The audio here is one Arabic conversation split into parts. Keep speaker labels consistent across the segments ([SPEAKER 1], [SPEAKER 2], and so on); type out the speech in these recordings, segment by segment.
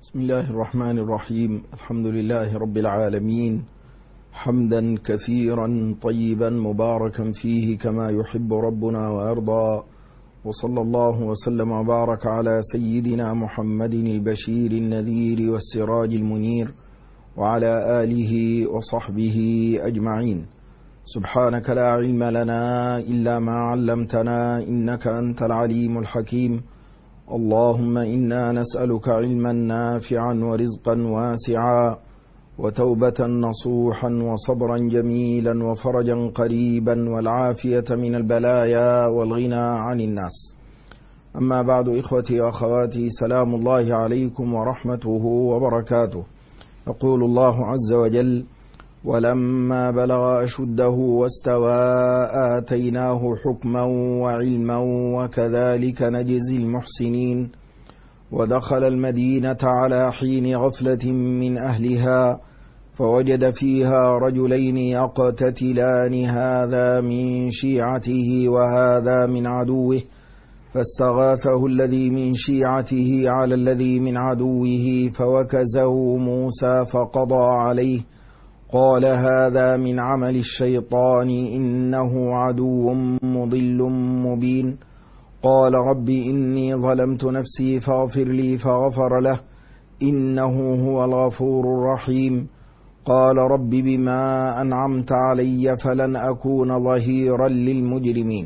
[SPEAKER 1] بسم الله الرحمن الرحيم. الحمد لله رب العالمين، حمدا كثيرا طيبا مباركا فيه كما يحب ربنا ويرضى، وصلى الله وسلم وبارك على سيدنا محمد البشير النذير والسراج المنير وعلى آله وصحبه أجمعين. سبحانك لا علم لنا إلا ما علمتنا إنك أنت العليم الحكيم. اللهم إنا نسألك علما نافعا ورزقا واسعا وتوبة نصوحا وصبرا جميلا وفرجا قريبا والعافية من البلايا والغنى عن الناس. أما بعد، إخوتي وأخواتي، سلام الله عليكم ورحمته وبركاته. يقول الله عز وجل: ولما بلغ أشده واستوى آتيناه حكما وعلما وكذلك نجزي المحسنين. ودخل المدينة على حين غفلة من أهلها فوجد فيها رجلين يقتتلان، هذا من شيعته وهذا من عدوه، فاستغاثه الذي من شيعته على الذي من عدوه فوكزه موسى فقضى عليه، قال هذا من عمل الشيطان إنه عدو مضل مبين. قال رب إني ظلمت نفسي فاغفر لي، فغفر له إنه هو الغفور الرحيم. قال رب بما أنعمت علي فلن أكون ظهيرا للمجرمين.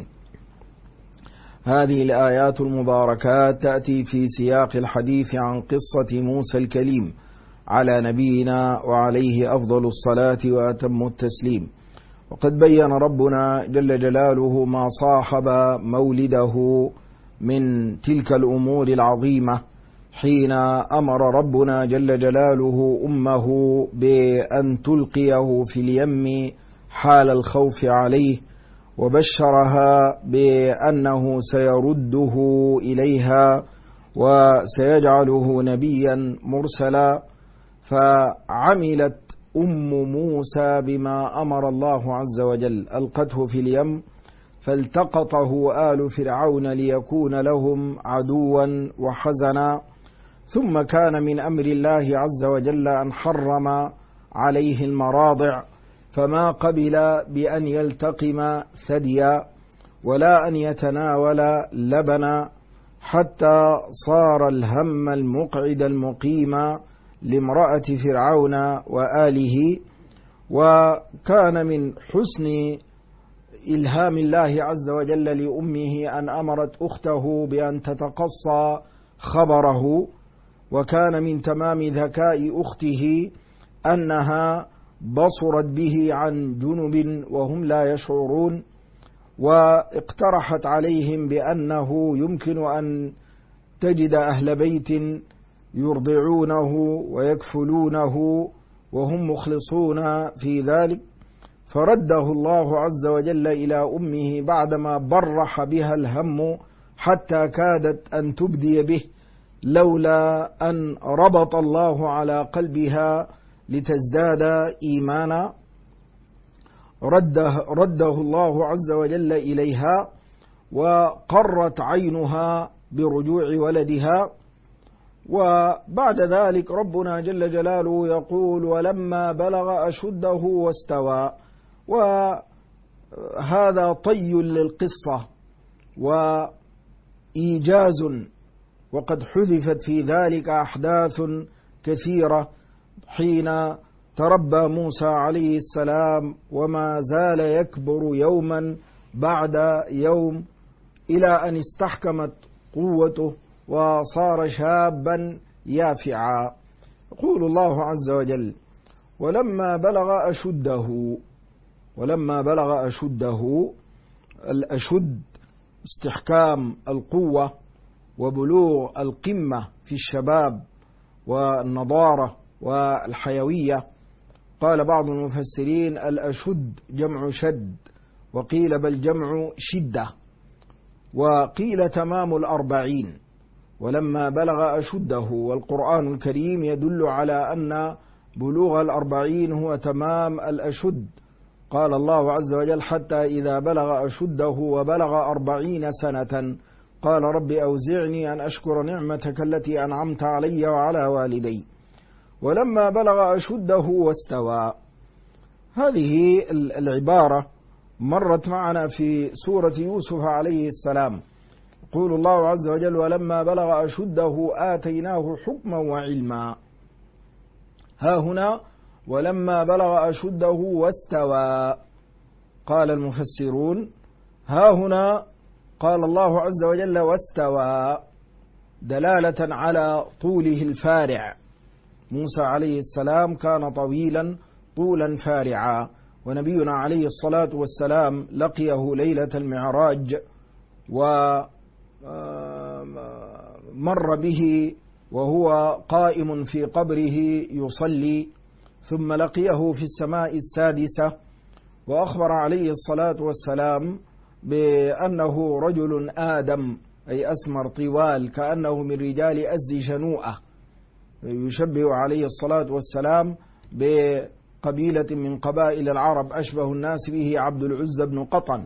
[SPEAKER 1] هذه الآيات المباركات تأتي في سياق الحديث عن قصة موسى الكليم على نبينا وعليه أفضل الصلاة وأتم التسليم. وقد بين ربنا جل جلاله ما صاحب مولده من تلك الأمور العظيمة، حين أمر ربنا جل جلاله أمه بأن تلقيه في اليم حال الخوف عليه، وبشرها بأنه سيرده إليها وسيجعله نبيا مرسلا. فعملت موسى بما أمر الله عز وجل، ألقته في اليم فالتقطه آل فرعون ليكون لهم عدوا وحزنا. ثم كان من أمر الله عز وجل أن حرم عليه المراضع، فما قبل بأن يلتقم ثديا ولا أن يتناول لبنا، حتى صار الهم المقعد المقيم لامرأة فرعون وآله. وكان من حسن إلهام الله عز وجل لأمه أن أمرت أخته بأن تتقصى خبره، وكان من تمام ذكاء أخته أنها بصرت به عن جنب وهم لا يشعرون، واقترحت عليهم بأنه يمكن أن تجد أهل بيت يرضعونه ويكفلونه وهم مخلصون في ذلك. فرده الله عز وجل إلى أمه بعدما برح بها الهم حتى كادت أن تبدي به، لولا أن ربط الله على قلبها لتزداد إيمانا. رده الله عز وجل إليها، وقرت عينها برجوع ولدها. وبعد ذلك ربنا جل جلاله يقول: ولما بلغ أشده واستوى. وهذا طي للقصة وإيجاز، وقد حذفت في ذلك أحداث كثيرة حين تربى موسى عليه السلام وما زال يكبر يوما بعد يوم إلى أن استحكمت قوته وصار شابا يافعا. يقول الله عز وجل: ولما بلغ أشده. الأشد استحكام القوة وبلوغ القمة في الشباب والنضارة والحيوية. قال بعض المفسرين: الأشد جمع شد، وقيل بل جمع شدة، وقيل تمام 40. ولما بلغ أشده، والقرآن الكريم يدل على أن بلوغ 40 هو تمام الأشد. قال الله عز وجل: حتى إذا بلغ أشده وبلغ 40 سنة قال رب أوزعني أن أشكر نعمتك التي أنعمت علي وعلى والدي ولما بلغ أشده واستوى. هذه العبارة مرت معنا في سورة يوسف عليه السلام. يقول الله عز وجل ولما بلغ أشده آتيناه حكما وعلما. ها هنا ولما بلغ أشده واستوى. قال المفسرون ها هنا قال الله عز وجل واستوى دلالة على طوله الفارع. موسى عليه السلام كان طويلا طولا فارعا، ونبينا عليه الصلاة والسلام لقيه ليلة المعراج ومر به وهو قائم في قبره يصلي، ثم لقيه في السماء السادسة وأخبر عليه الصلاة والسلام بأنه رجل آدم أي أسمر طوال كأنه من رجال أزد شنوءة، يشبه عليه الصلاة والسلام بقبيلة من قبائل العرب أشبه الناس به عبد العزى بن قطن.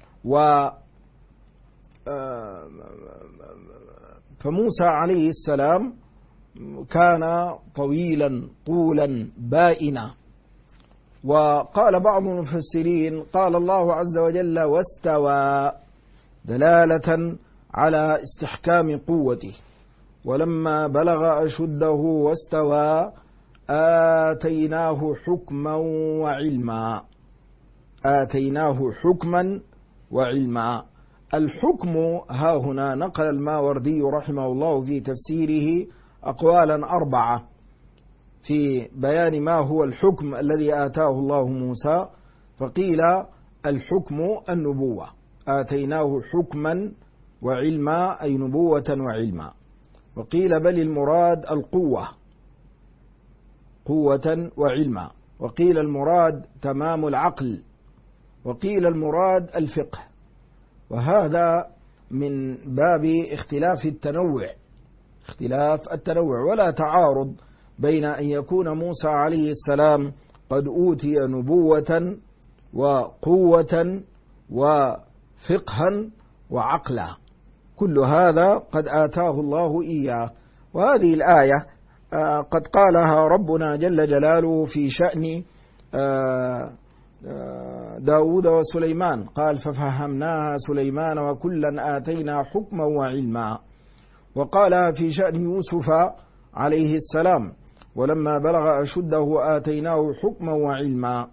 [SPEAKER 1] فموسى عليه السلام كان طويلا طولا بائنا. وقال بعض المفسرين قال الله عز وجل واستوى دلالة على استحكام قوته. ولما بلغ أشده واستوى آتيناه حكما وعلما. آتيناه حكما وعلما. الحكم ها هنا نقل الماوردي رحمه الله في تفسيره أقوالا 4 في بيان ما هو الحكم الذي آتاه الله موسى. فقيل الحكم النبوة، آتيناه حكما وعلما أي نبوة وعلما. وقيل بل المراد القوة، قوة وعلما. وقيل المراد تمام العقل. وقيل المراد الفقه. وهذا من باب اختلاف التنوع، ولا تعارض بين أن يكون موسى عليه السلام قد أوتي نبوة وقوة وفقها وعقلا، كل هذا قد آتاه الله إياه. وهذه الآية قد قالها ربنا جل جلاله في شأن داود وسليمان، قال ففهمناها سليمان وكلا آتينا حكما وعلما. وقالها في شأن يوسف عليه السلام ولما بلغ أشده آتيناه حكما وعلما.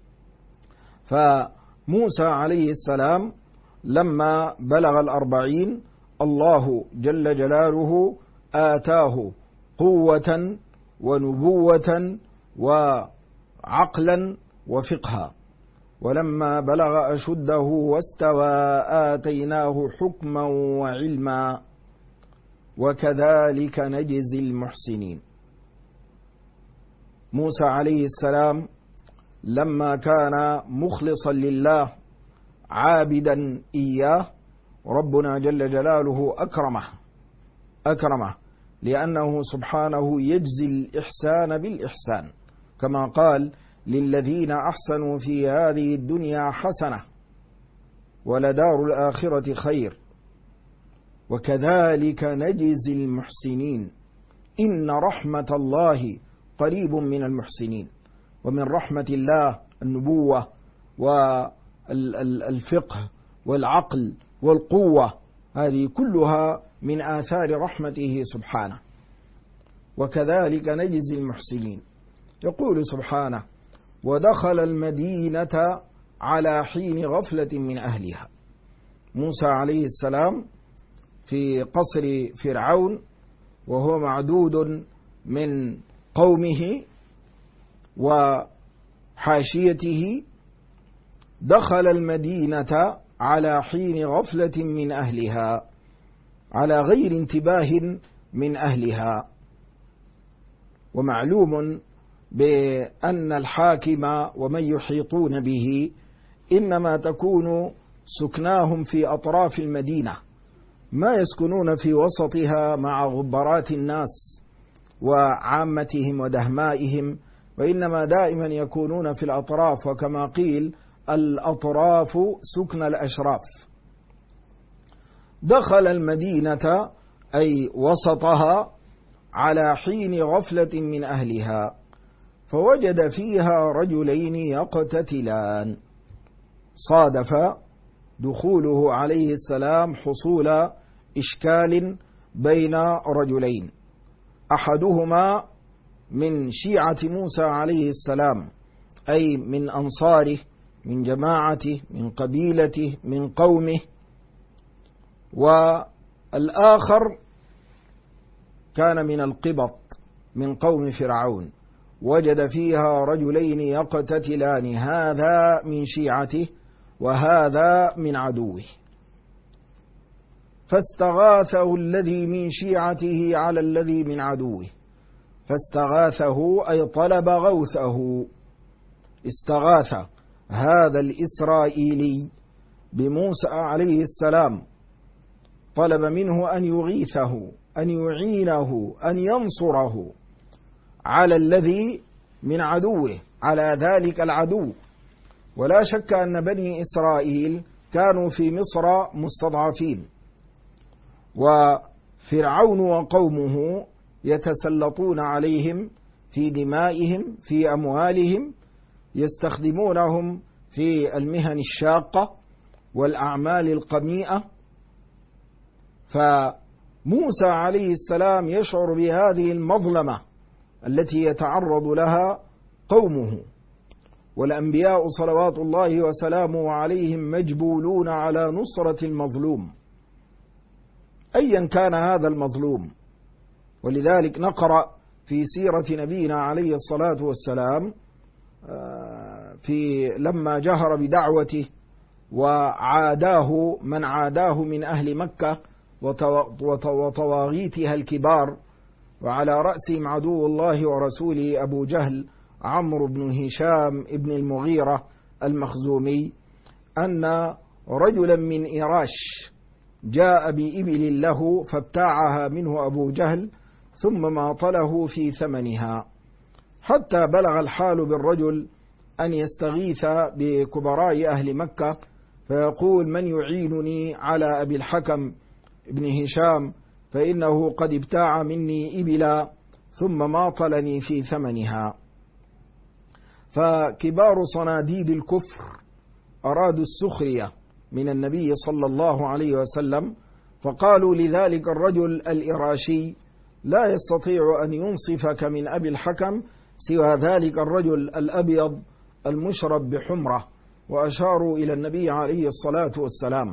[SPEAKER 1] فموسى عليه السلام لما بلغ 40 الله جل جلاله آتاه قوة ونبوة وعقلا وفقها. ولما بلغ أشده واستوى آتيناه حكما وعلما وكذلك نجزي المحسنين. موسى عليه السلام لما كان مخلصا لله عابدا إياه ربنا جل جلاله أكرمه لأنه سبحانه يجزي الإحسان بالإحسان، كما قال للذين أحسنوا في هذه الدنيا حسنة ولدار الآخرة خير وكذلك نجزي المحسنين إن رحمة الله قريب من المحسنين. ومن رحمة الله النبوة والفقه والعقل والقوة، هذه كلها من آثار رحمته سبحانه. وكذلك نجزي المحسنين. يقول سبحانه ودخل المدينة على حين غفلة من أهلها. موسى عليه السلام في قصر فرعون وهو معدود من قومه وحاشيته، دخل المدينة على حين غفلة من أهلها، على غير انتباه من أهلها. ومعلوم بأن الحاكم ومن يحيطون به إنما تكون سكناهم في أطراف المدينة، ما يسكنون في وسطها مع غبرات الناس وعامتهم ودهمائهم، وإنما دائما يكونون في الأطراف. وكما قيل الأطراف سكن الأشراف. دخل المدينة أي وسطها على حين غفلة من أهلها، فوجد فيها رجلين يقتتلان. صادف دخوله عليه السلام حصول إشكال بين رجلين، أحدهما من شيعة موسى عليه السلام، أي من أنصاره، من جماعته، من قبيلته، من قومه، والآخر كان من القبط من قوم فرعون. وجد فيها رجلين يقتتلان، هذا من شيعته وهذا من عدوه، فاستغاثه الذي من شيعته على الذي من عدوه، فاستغاثه أي طلب غوثه. استغاث هذا الإسرائيلي بموسى عليه السلام، طلب منه أن يغيثه، أن يعينه، أن ينصره على الذي من عدوه، على ذلك العدو. ولا شك أن بني إسرائيل كانوا في مصر مستضعفين، وفرعون وقومه يتسلطون عليهم في دمائهم، في أموالهم، يستخدمونهم في المهن الشاقة والأعمال القميئة. فموسى عليه السلام يشعر بهذه المظلمة التي يتعرض لها قومه، والأنبياء صلوات الله وسلامه عليهم مجبولون على نصرة المظلوم أيا كان هذا المظلوم. ولذلك نقرأ في سيرة نبينا عليه الصلاة والسلام لما جهر بدعوته وعاداه من عاداه من أهل مكة وطواغيتها الكبار، وعلى رأسهم عدو الله ورسوله أبو جهل عمرو بن هشام ابن المغيرة المخزومي، أن رجلا من إيراش جاء بإبل له فابتاعها منه أبو جهل ثم ماطله في ثمنها، حتى بلغ الحال بالرجل أن يستغيث بكبراء أهل مكة فيقول: من يعينني على أبي الحكم ابن هشام، فإنه قد ابتاع مني إبلا ثم ماطلني في ثمنها. فكبار صناديد الكفر أرادوا السخرية من النبي صلى الله عليه وسلم، فقالوا لذلك الرجل الإراشي: لا يستطيع أن ينصفك من أبي الحكم سوى ذلك الرجل الأبيض المشرب بحمرة، وأشاروا إلى النبي عليه الصلاة والسلام.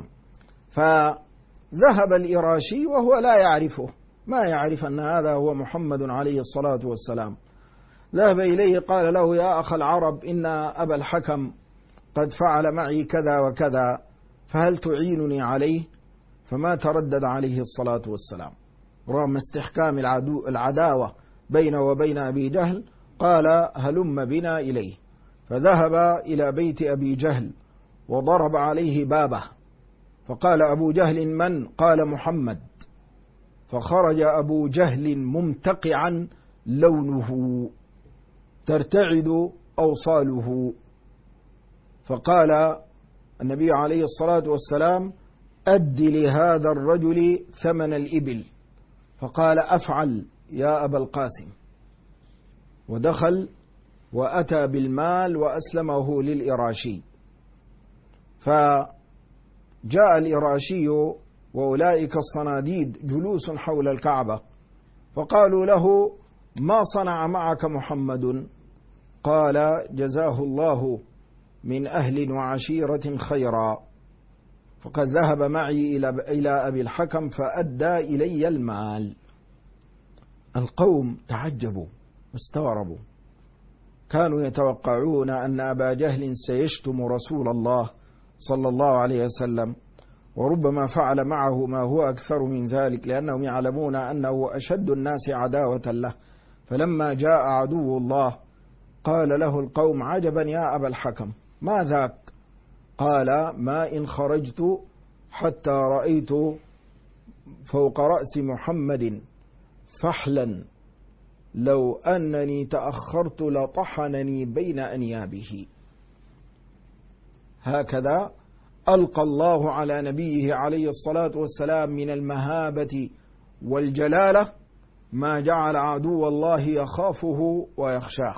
[SPEAKER 1] فذهب الإراشي وهو لا يعرفه، ما يعرف أن هذا هو محمد عليه الصلاة والسلام. ذهب إليه قال له: يا أخ العرب، إن أبا الحكم قد فعل معي كذا وكذا، فهل تعينني عليه؟ فما تردد عليه الصلاة والسلام رغم استحكام العداوة بينه وبين أبي جهل، قال: هلم بنا إليه. فذهب إلى بيت أبي جهل وضرب عليه بابه، فقال أبو جهل: من؟ قال: محمد. فخرج أبو جهل ممتقعا لونه ترتعد أوصاله، فقال النبي عليه الصلاة والسلام: أد لهذا الرجل ثمن الإبل. فقال: أفعل يا أبا القاسم. ودخل وأتى بالمال وأسلمه للإراشي. فجاء الإراشي وأولئك الصناديد جلوس حول الكعبة، فقالوا له: ما صنع معك محمد؟ قال: جزاه الله من أهل وعشيرة خيرا، فقد ذهب معي إلى أبي الحكم فأدى إلي المال. القوم تعجبوا واستغربوا، كانوا يتوقعون أن أبا جهل سيشتم رسول الله صلى الله عليه وسلم، وربما فعل معه ما هو أكثر من ذلك، لأنهم يعلمون أنه أشد الناس عداوة له. فلما جاء عدو الله قال له القوم: عجبا يا أبا الحكم، ما ذاك؟ قال: ما إن خرجت حتى رأيت فوق رأس محمد فحلا، لو أنني تأخرت لطحنني بين أنيابه. هكذا ألقى الله على نبيه عليه الصلاة والسلام من المهابة والجلالة ما جعل عدو الله يخافه ويخشاه،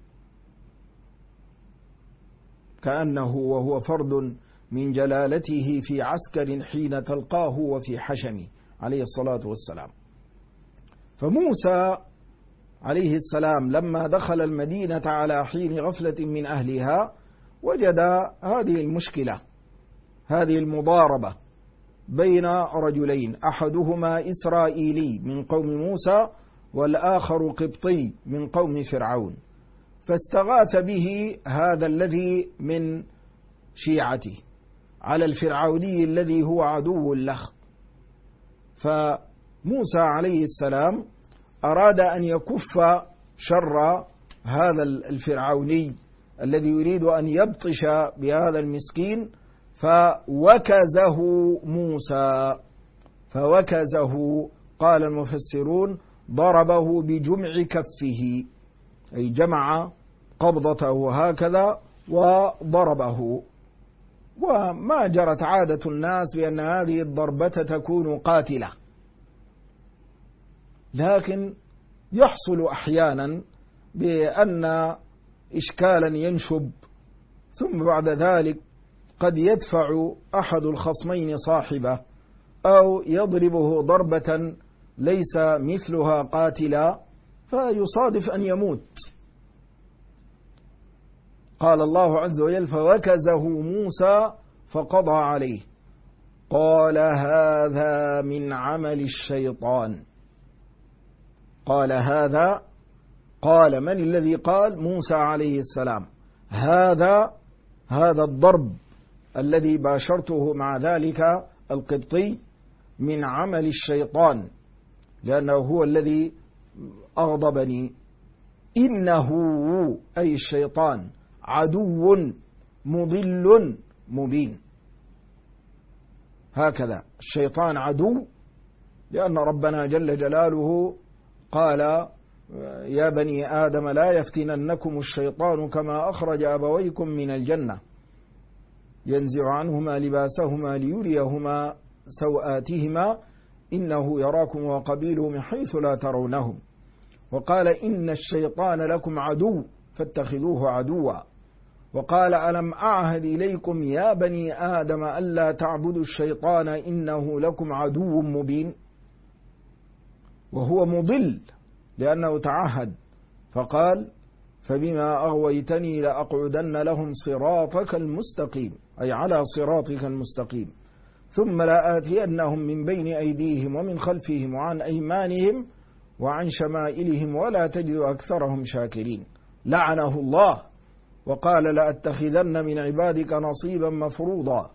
[SPEAKER 1] كأنه وهو فرد من جلالته في عسكر حين تلقاه وفي حشمه عليه الصلاة والسلام. فموسى عليه السلام لما دخل المدينة على حين غفلة من أهلها وجد هذه المشكلة، هذه المضاربة بين رجلين، أحدهما إسرائيلي من قوم موسى والآخر قبطي من قوم فرعون، فاستغاث به هذا الذي من شيعته على الفرعوني الذي هو عدو له. فموسى عليه السلام أراد أن يكف شر هذا الفرعوني الذي يريد أن يبطش بهذا المسكين، فوكزه موسى. فوكزه قال المفسرون ضربه بجمع كفه، أي جمع قبضته هكذا وضربه. وما جرت عادة الناس بأن هذه الضربة تكون قاتلة، لكن يحصل أحيانا بأن إشكالا ينشب، ثم بعد ذلك قد يدفع أحد الخصمين صاحبه أو يضربه ضربة ليس مثلها قاتلا فيصادف أن يموت. قال الله عز وجل فوكزه موسى فقضى عليه، قال هذا من عمل الشيطان. قال هذا، قال من الذي قال؟ موسى عليه السلام. هذا الضرب الذي باشرته مع ذلك القبطي من عمل الشيطان، لأنه هو الذي أغضبني. إنه أي الشيطان عدو مضل مبين. هكذا الشيطان عدو، لأن ربنا جل جلاله قال يا بني آدم لا يفتننكم الشيطان كما أخرج أبويكم من الجنة ينزع عنهما لباسهما ليريهما سوآتهما إنه يراكم وقبيله من حيث لا ترونهم. وقال إن الشيطان لكم عدو فاتخذوه عدوا. وقال ألم أعهد إليكم يا بني آدم ألا تعبدوا الشيطان إنه لكم عدو مبين. وهو مضل لأنه تعهد، فقال فبما أغويتني لأقعدن لهم صراطك المستقيم، أي على صراطك المستقيم، ثم لآتينهم من بين أيديهم ومن خلفهم وعن أيمانهم وعن شمائلهم ولا تجد أكثرهم شاكرين. لعنه الله وقال لأتخذن من عبادك نصيبا مفروضا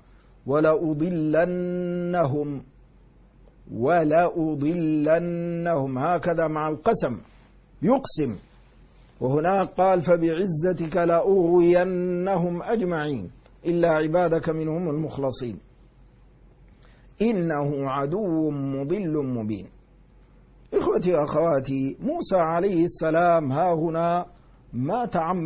[SPEAKER 1] ولأضلنهم هكذا مع القسم يقسم. وهناك قال فبعزتك لأغوينهم أجمعين إلا عبادك منهم المخلصين. إنه عدو مضل مبين. إخوتي وأخواتي، موسى عليه السلام ها هنا ما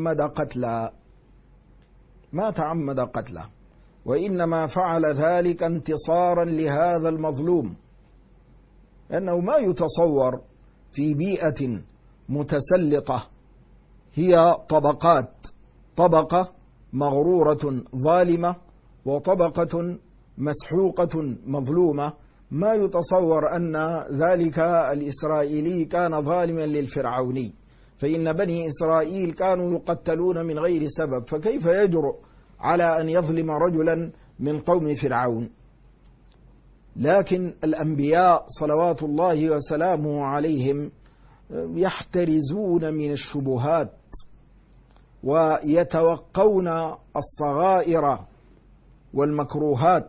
[SPEAKER 1] تعمد قتله، وإنما فعل ذلك انتصارا لهذا المظلوم، لأنه ما يتصور في بيئة متسلطة هي طبقات، طبقة مغرورة ظالمة وطبقة مسحوقة مظلومة، ما يتصور أن ذلك الإسرائيلي كان ظالما للفرعوني، فإن بني إسرائيل كانوا يقتلون من غير سبب، فكيف يجرؤ على أن يظلم رجلا من قوم فرعون؟ لكن الأنبياء صلوات الله وسلامه عليهم يحترزون من الشبهات ويتوقون الصغائر والمكروهات.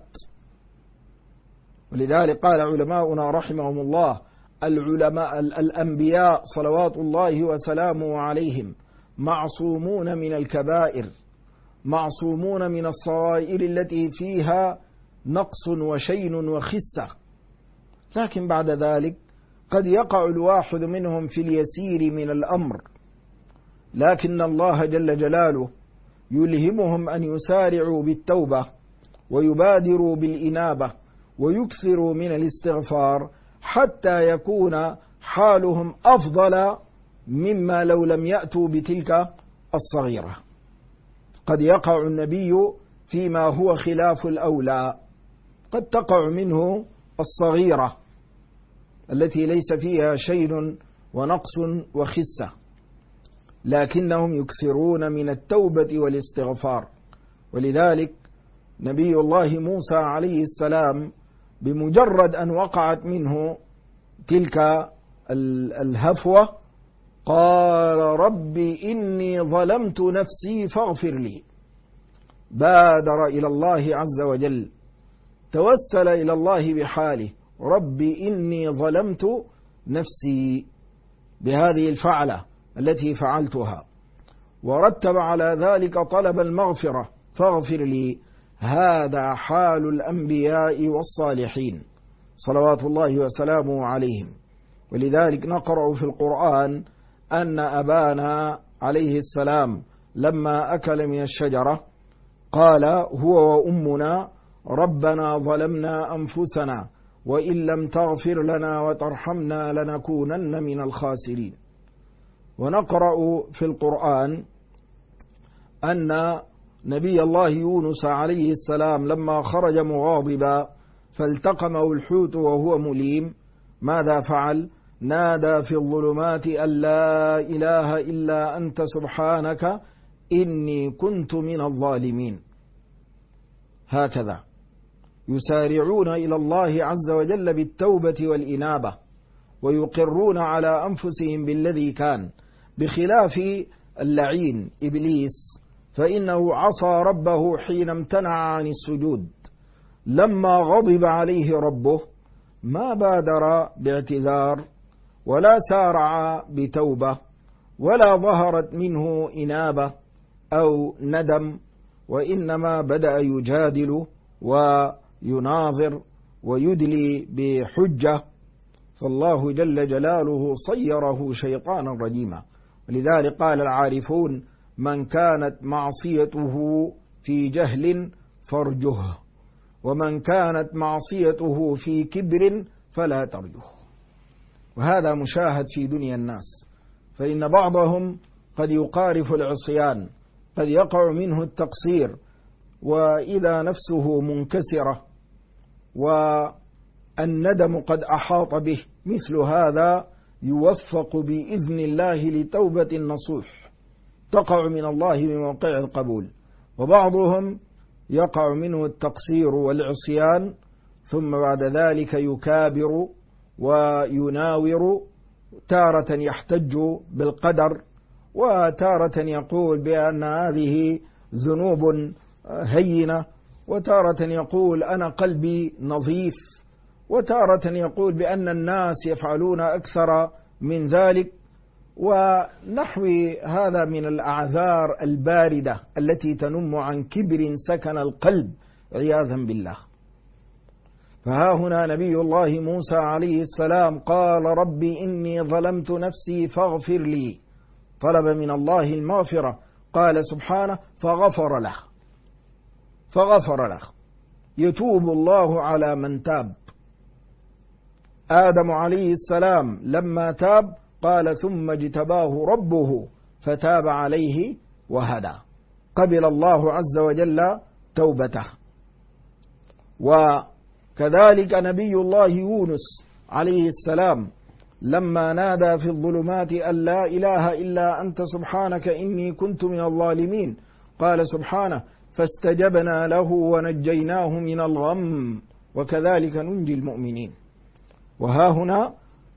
[SPEAKER 1] ولذلك قال علماؤنا رحمهم الله الأنبياء صلوات الله وسلامه عليهم معصومون من الكبائر، معصومون من الصغائر التي فيها نقص وشين وخسة، لكن بعد ذلك قد يقع الواحد منهم في اليسير من الأمر، لكن الله جل جلاله يلهمهم أن يسارعوا بالتوبة ويبادروا بالإنابة ويكثروا من الاستغفار حتى يكون حالهم أفضل مما لو لم يأتوا بتلك الصغيرة. قد يقع النبي فيما هو خلاف الأولى، قد تقع منه الصغيرة التي ليس فيها شيء ونقص وخسة، لكنهم يكثرون من التوبة والاستغفار. ولذلك نبي الله موسى عليه السلام بمجرد أن وقعت منه تلك الهفوة قال رب إني ظلمت نفسي فاغفر لي. بادر إلى الله عز وجل، توسل إلى الله بحاله رب إني ظلمت نفسي بهذه الفعلة التي فعلتها، ورتب على ذلك طلب المغفرة فاغفر لي. هذا حال الأنبياء والصالحين صلوات الله وسلامه عليهم. ولذلك نقرأ في القرآن أن أبانا عليه السلام لما أكل من الشجرة قال هو وأمنا ربنا ظلمنا أنفسنا وإن لم تغفر لنا وترحمنا لنكونن من الخاسرين. ونقرأ في القرآن أن نبي الله يونس عليه السلام لما خرج مغاضبا فالتقمه الحوت وهو مليم ماذا فعل؟ نادى في الظلمات أن لا إله إلا أنت سبحانك إني كنت من الظالمين. هكذا يسارعون إلى الله عز وجل بالتوبة والإنابة ويقرون على أنفسهم بالذي كان، بخلاف اللعين إبليس فإنه عصى ربه حين امتنع عن السجود. لما غضب عليه ربه ما بادر باعتذار ولا سارع بتوبة ولا ظهرت منه إنابة أو ندم، وإنما بدأ يجادل ويناظر ويدلي بحجة، فالله جل جلاله صيره شيطانا رجيما. ولذلك قال العارفون من كانت معصيته في جهل فارجه، ومن كانت معصيته في كبر فلا ترجه. وهذا مشاهد في دنيا الناس، فإن بعضهم قد يقارف العصيان، قد يقع منه التقصير وإذا نفسه منكسرة والندم قد أحاط به، مثل هذا يوفق بإذن الله لتوبة نصوح تقع من الله بموقع القبول. وبعضهم يقع منه التقصير والعصيان ثم بعد ذلك يكابر ويناور، تارة يحتج بالقدر وتارة يقول بأن هذه ذنوب هينة، وتارة يقول أنا قلبي نظيف، وتارة يقول بأن الناس يفعلون أكثر من ذلك، ونحو هذا من الأعذار الباردة التي تنم عن كبر سكن القلب عياذا بالله. فها هنا نبي الله موسى عليه السلام قال رب إني ظلمت نفسي فاغفر لي، طلب من الله المغفرة، قال سبحانه فغفر له. يتوب الله على من تاب. آدم عليه السلام لما تاب قال ثم اجتباه ربه فتاب عليه وهدى، قبل الله عز وجل توبته. وكذلك نبي الله يونس عليه السلام لما نادى في الظلمات أن لا إله إلا أنت سبحانك إني كنت من الظالمين، قال سبحانه فاستجبنا له ونجيناه من الغم وكذلك ننجي المؤمنين. وها هنا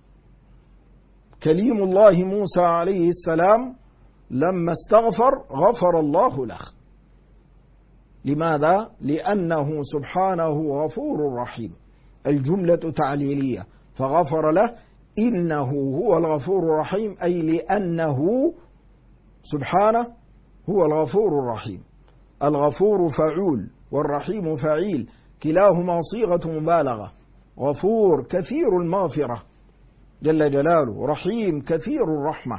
[SPEAKER 1] كليم الله موسى عليه السلام لما استغفر غفر الله له. لماذا؟ لأنه سبحانه غفور رحيم. الجملة تعليلية، فغفر له إنه هو الغفور الرحيم، أي لأنه سبحانه هو الغفور الرحيم. الغفور فعول والرحيم فعيل، كلاهما صيغة مبالغة. غفور كثير المغفرة جل جلاله، رحيم كثير الرحمة،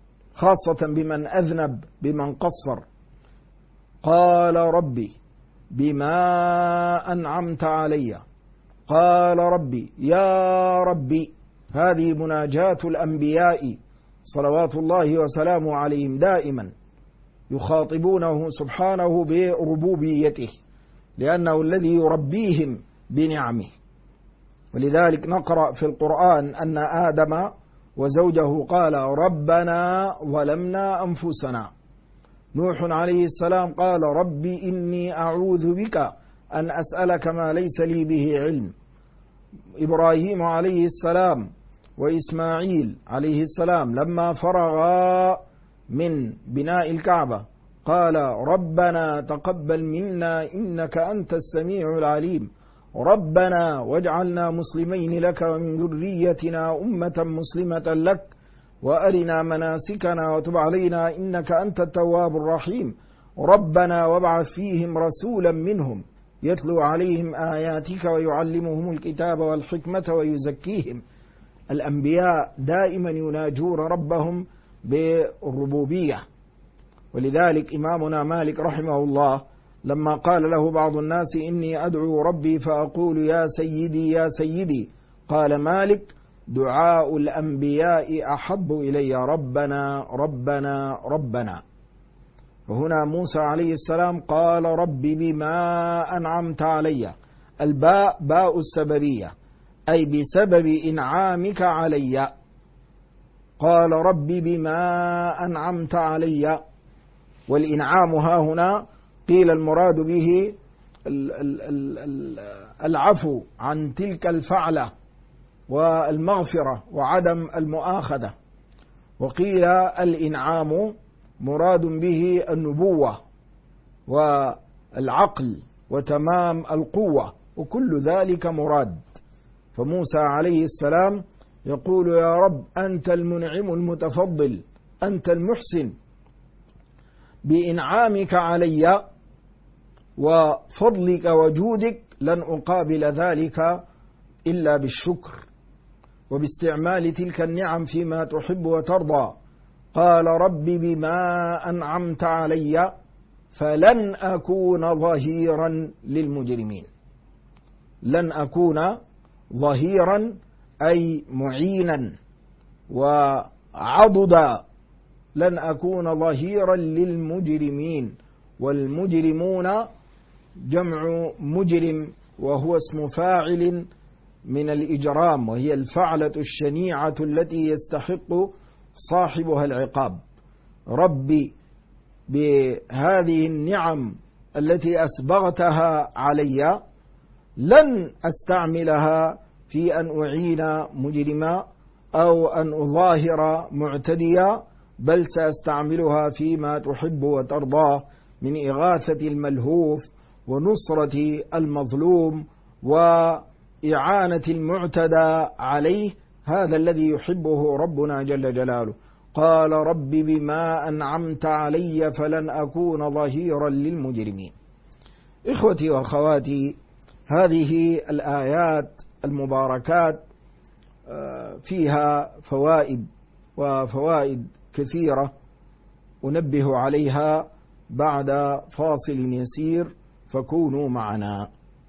[SPEAKER 1] خاصة بمن أذنب بمن قصر. قال ربي بما أنعمت علي. قال ربي يا ربي. هذه مناجاة الأنبياء صلوات الله وسلامه عليهم، دائما يخاطبونه سبحانه بربوبيته، لأنه الذي يربيهم بنعمه. ولذلك نقرأ في القرآن أن آدم وزوجه قال ربنا ظلمنا أنفسنا. نوح عليه السلام قال ربي إني أعوذ بك أن أسألك ما ليس لي به علم. إبراهيم عليه السلام وإسماعيل عليه السلام لما فرغا من بناء الكعبة قال ربنا تقبل منا إنك أنت السميع العليم، ربنا واجعلنا مسلمين لك ومن ذريتنا أمة مسلمة لك وأرنا مناسكنا وتب علينا إنك أنت التواب الرحيم، ربنا وابعث فيهم رسولا منهم يتلو عليهم آياتك ويعلمهم الكتاب والحكمة ويزكيهم. الأنبياء دائما يناجون ربهم بالربوبية. ولذلك إمامنا مالك رحمه الله لما قال له بعض الناس إني أدعو ربي فأقول يا سيدي يا سيدي، قال مالك دعاء الأنبياء أحب إلي ربنا ربنا ربنا. وهنا موسى عليه السلام قال ربي بما أنعمت علي. الباء باء السببية، أي بسبب إنعامك علي. قال ربي بما أنعمت علي. والإنعام ها هنا قيل المراد به العفو عن تلك الفعلة والمغفرة وعدم المؤاخذة. وقيل الإنعام مراد به النبوة والعقل وتمام القوة، وكل ذلك مراد. فموسى عليه السلام يقول يا رب أنت المنعم المتفضل، أنت المحسن، بإنعامك علي وفضلك وجودك لن أقابل ذلك إلا بالشكر وباستعمال تلك النعم فيما تحب وترضى. قال رب بما أنعمت علي فلن أكون ظهيرا للمجرمين. لن أكون ظهيرا أي معينا وعضدا، لن أكون ظهيرا للمجرمين. والمجرمون جمع مجرم، وهو اسم فاعل من الإجرام، وهي الفعلة الشنيعة التي يستحق صاحبها العقاب. ربي بهذه النعم التي أسبغتها علي لن أستعملها في أن أعين مجرما أو أن أظاهر معتديا، بل سأستعملها فيما تحب وترضى من إغاثة الملهوف ونصرة المظلوم وإعانة المعتدى عليه. هذا الذي يحبه ربنا جل جلاله. قال رب بما أنعمت علي فلن أكون ظهيرا للمجرمين. إخوتي وأخواتي، هذه الآيات المباركات فيها فوائد كثيرة أنبه عليها بعد فاصل يسير، فكونوا معنا.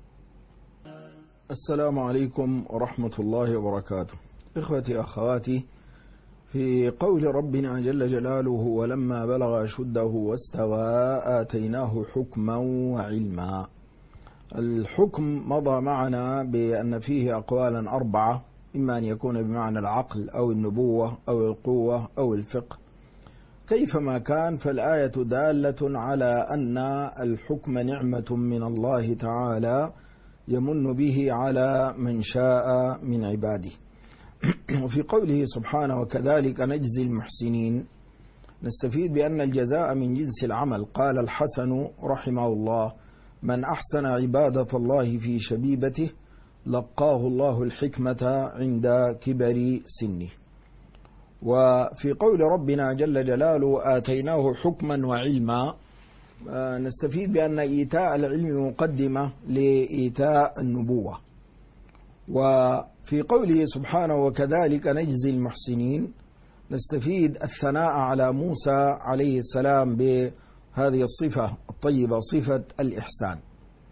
[SPEAKER 1] السلام عليكم ورحمة الله وبركاته. إخوتي أخواتي، في قول ربنا جل جلاله ولما بلغ أشده واستوى آتيناه حكما وعلما. الحكم مضى معنا بأن فيه أقوالا أربعة، إما أن يكون بمعنى العقل أو النبوة أو القوة أو الفقه. كيفما كان فالآية دالة على أن الحكم نعمة من الله تعالى يمن به على من شاء من عباده. وفي قوله سبحانه وكذلك نجزي المحسنين نستفيد بأن الجزاء من جنس العمل. قال الحسن رحمه الله من أحسن عبادة الله في شبيبته لقاه الله الحكمة عند كبر سنه. وفي قول ربنا جل جلاله آتيناه حكما وعلما نستفيد بأن إيتاء العلم مقدمة لإيتاء النبوة. وفي قوله سبحانه وكذلك نجزي المحسنين نستفيد الثناء على موسى عليه السلام بهذه الصفة الطيبة، صفة الإحسان.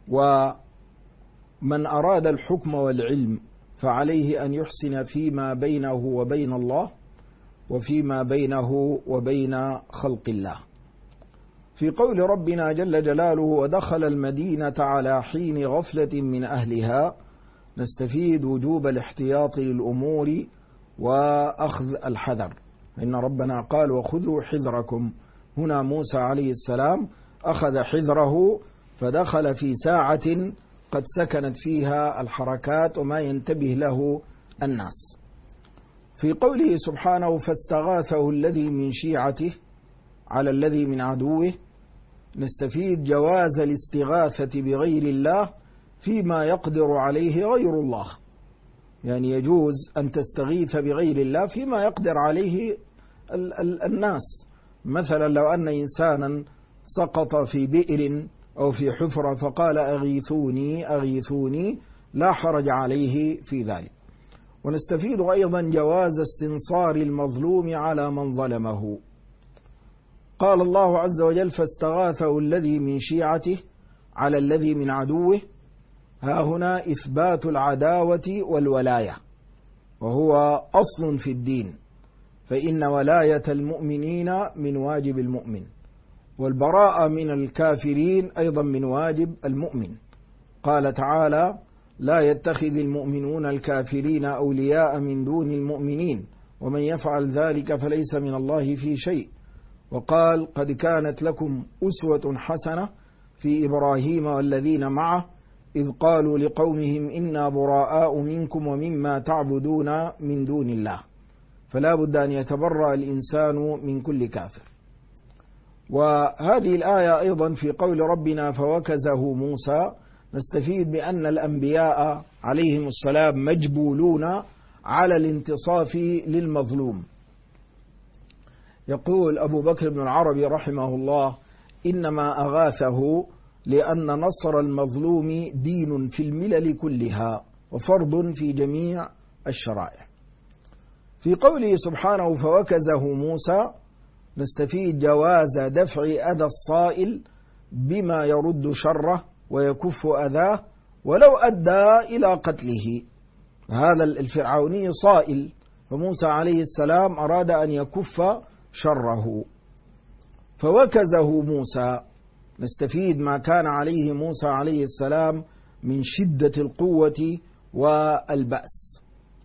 [SPEAKER 1] ومن أراد الحكم والعلم فعليه أن يحسن فيما بينه وبين الله وفيما بينه وبين خلق الله. في قول ربنا جل جلاله ودخل المدينة على حين غفلة من أهلها نستفيد وجوب الاحتياط للأمور وأخذ الحذر، إن ربنا قال وخذوا حذركم. هنا موسى عليه السلام أخذ حذره فدخل في ساعة قد سكنت فيها الحركات وما ينتبه له الناس. في قوله سبحانه فاستغاثه الذي من شيعته على الذي من عدوه نستفيد جواز الاستغاثة بغير الله فيما يقدر عليه غير الله، يعني يجوز أن تستغيث بغير الله فيما يقدر عليه الناس. مثلا لو أن إنسانا سقط في بئر أو في حفرة فقال أغيثوني أغيثوني لا حرج عليه في ذلك. ونستفيد أيضا جواز استنصار المظلوم على من ظلمه. قال الله عز وجل فاستغاثه الذي من شيعته على الذي من عدوه، ها هنا إثبات العداوة والولاية، وهو أصل في الدين، فإن ولاية المؤمنين من واجب المؤمن، والبراءة من الكافرين أيضا من واجب المؤمن. قال تعالى لا يتخذ المؤمنون الكافرين أولياء من دون المؤمنين ومن يفعل ذلك فليس من الله في شيء. وقال قد كانت لكم أسوة حسنة في إبراهيم والذين معه إذ قالوا لقومهم إنا براء منكم ومما تعبدون من دون الله، فلا بد أن يتبرأ الإنسان من كل كافر. وهذه الآية أيضا في قول ربنا فوكزه موسى نستفيد بأن الأنبياء عليهم السلام مجبولون على الانتصاف للمظلوم. يقول أبو بكر بن العربي رحمه الله إنما أغاثه لأن نصر المظلوم دين في الملل كلها وفرض في جميع الشرائع. في قوله سبحانه فوكزه موسى نستفيد جواز دفع أذى الصائل بما يرد شره ويكف أذاه ولو أدى إلى قتله. هذا الفرعوني صائل، فموسى عليه السلام أراد أن يكف شره فوكزه موسى. نستفيد ما كان عليه موسى عليه السلام من شدة القوة والبأس.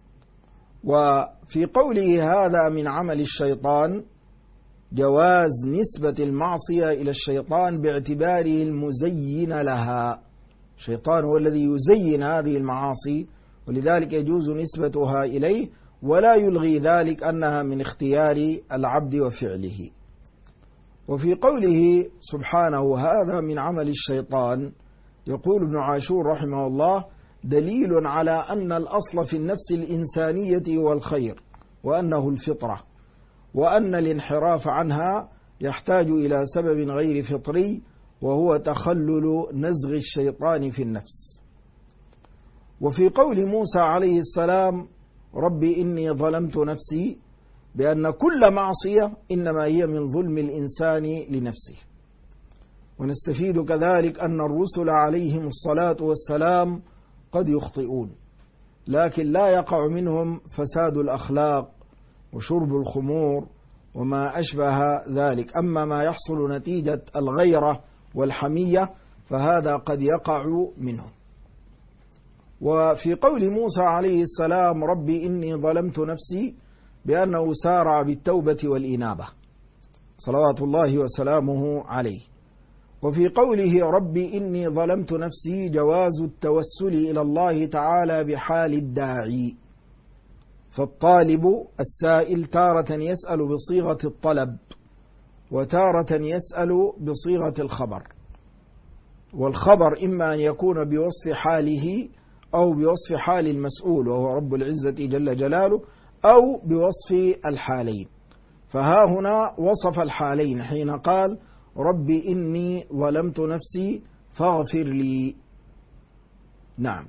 [SPEAKER 1] وفي قوله هذا من عمل الشيطان جواز نسبة المعصية إلى الشيطان باعتباره المزين لها. الشيطان هو الذي يزين هذه المعاصي، ولذلك يجوز نسبتها إليه ولا يلغي ذلك أنها من اختيار العبد وفعله. وفي قوله سبحانه هذا من عمل الشيطان يقول ابن عاشور رحمه الله دليل على أن الأصل في النفس الإنسانية هو الخير وأنه الفطرة، وأن الانحراف عنها يحتاج إلى سبب غير فطري وهو تخلل نزغ الشيطان في النفس. وفي قول موسى عليه السلام رب إني ظلمت نفسي بأن كل معصية إنما هي من ظلم الإنسان لنفسه. ونستفيد كذلك أن الرسل عليهم الصلاة والسلام قد يخطئون، لكن لا يقع منهم فساد الأخلاق وشرب الخمور وما أشبه ذلك. أما ما يحصل نتيجة الغيرة والحمية فهذا قد يقع منهم. وفي قول موسى عليه السلام رب إني ظلمت نفسي بأنه سارع بالتوبة والإنابة صلوات الله وسلامه عليه. وفي قوله رب إني ظلمت نفسي جواز التوسل إلى الله تعالى بحال الداعي، فالطالب السائل تارة يسأل بصيغة الطلب وتارة يسأل بصيغة الخبر، والخبر إما أن يكون بوصف حاله أو بوصف حال المسؤول وهو رب العزة جل جلاله أو بوصف الحالين. فها هنا وصف الحالين حين قال رب إني ظلمت نفسي فاغفر لي. نعم.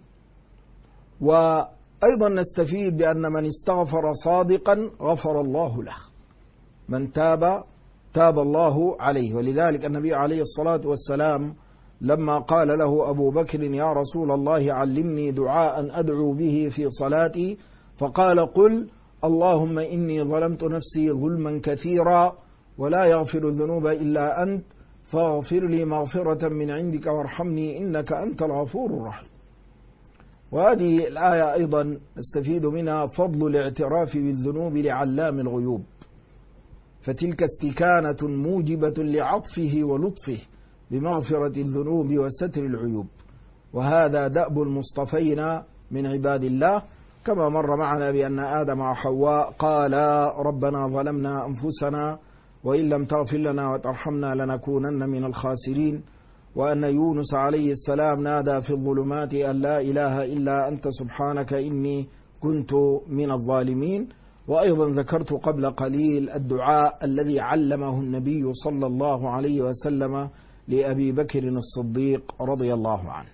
[SPEAKER 1] وأيضا نستفيد بأن من استغفر صادقا غفر الله له، من تاب تاب الله عليه. ولذلك النبي عليه الصلاة والسلام لما قال له أبو بكر يا رسول الله علمني دعاء أدعو به في صلاتي، فقال قل اللهم إني ظلمت نفسي ظلما كثيرا ولا يغفر الذنوب إلا أنت فاغفر لي مغفرة من عندك وارحمني إنك أنت الغفور الرحيم. وهذه الآية أيضا نستفيد منها فضل الاعتراف بالذنوب لعلام الغيوب، فتلك استكانة موجبة لعطفه ولطفه بمغفرة الذنوب وستر العيوب، وهذا دأب المصطفين من عباد الله، كما مر معنا بأن آدم وحواء قالا ربنا ظلمنا أنفسنا وإن لم تغفر لنا وترحمنا لنكونن من الخاسرين، وأن يونس عليه السلام نادى في الظلمات أن لا إله إلا أنت سبحانك إني كنت من الظالمين. وأيضا ذكرت قبل قليل الدعاء الذي علمه النبي صلى الله عليه وسلم لأبي بكر الصديق رضي الله عنه.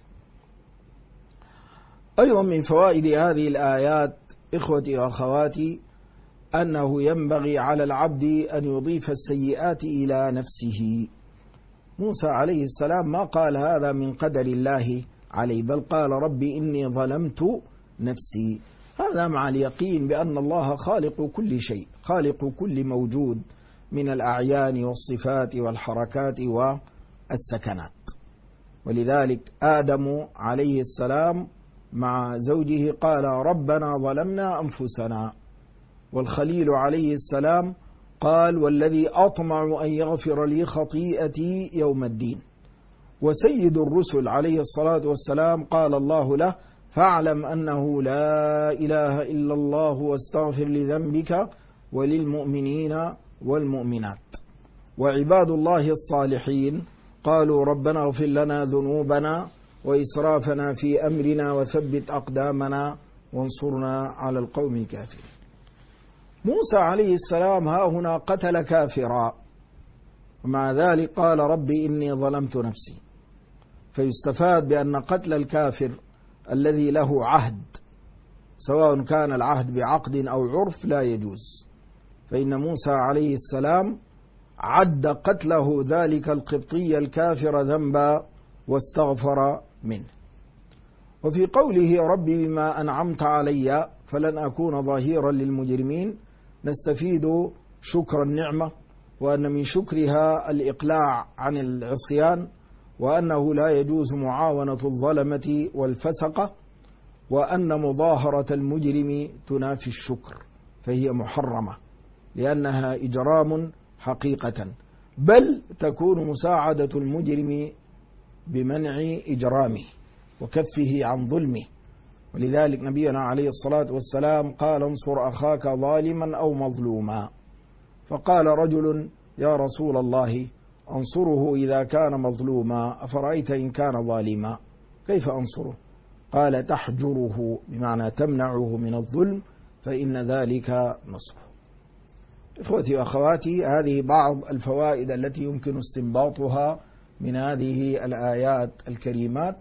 [SPEAKER 1] أيضا من فوائد هذه الآيات إخوتي وأخواتي أنه ينبغي على العبد أن يضيف السيئات إلى نفسه. موسى عليه السلام ما قال هذا من قدر الله عليه، بل قال ربي إني ظلمت نفسي، هذا مع اليقين بأن الله خالق كل شيء، خالق كل موجود من الأعيان والصفات والحركات والسكنات. ولذلك آدم عليه السلام مع زوجه قال ربنا ظلمنا أنفسنا، والخليل عليه السلام قال والذي أطمع أن يغفر لي خطيئتي يوم الدين. وسيد الرسل عليه الصلاة والسلام قال الله له فاعلم أنه لا إله إلا الله واستغفر لذنبك وللمؤمنين والمؤمنات. وعباد الله الصالحين قالوا ربنا اغفر لنا ذنوبنا وإسرافنا في أمرنا وثبت أقدامنا وانصرنا على القوم الكافرين. موسى عليه السلام ها هنا قتل كافرا، ومع ذلك قال ربي إني ظلمت نفسي، فيستفاد بأن قتل الكافر الذي له عهد سواء كان العهد بعقد أو عرف لا يجوز، فإن موسى عليه السلام عد قتله ذلك القبطي الكافر ذنبا واستغفر منه. وفي قوله ربي بما أنعمت علي فلن أكون ظهيرا للمجرمين نستفيد شكر النعمة، وأن من شكرها الإقلاع عن العصيان، وأنه لا يجوز معاونة الظلمة والفسقة، وأن مظاهرة المجرم تنافي الشكر فهي محرمة لأنها إجرام حقيقة، بل تكون مساعدة المجرم بمنع إجرامه وكفه عن ظلمه. ولذلك نبينا عليه الصلاة والسلام قال انصر أخاك ظالما أو مظلوما، فقال رجل يا رسول الله أنصره إذا كان مظلوما أفرأيت إن كان ظالما كيف أنصره؟ قال تحجره بمعنى تمنعه من الظلم فإن ذلك نصره. إخوتي وأخواتي، هذه بعض الفوائد التي يمكن استنباطها من هذه الآيات الكريمات.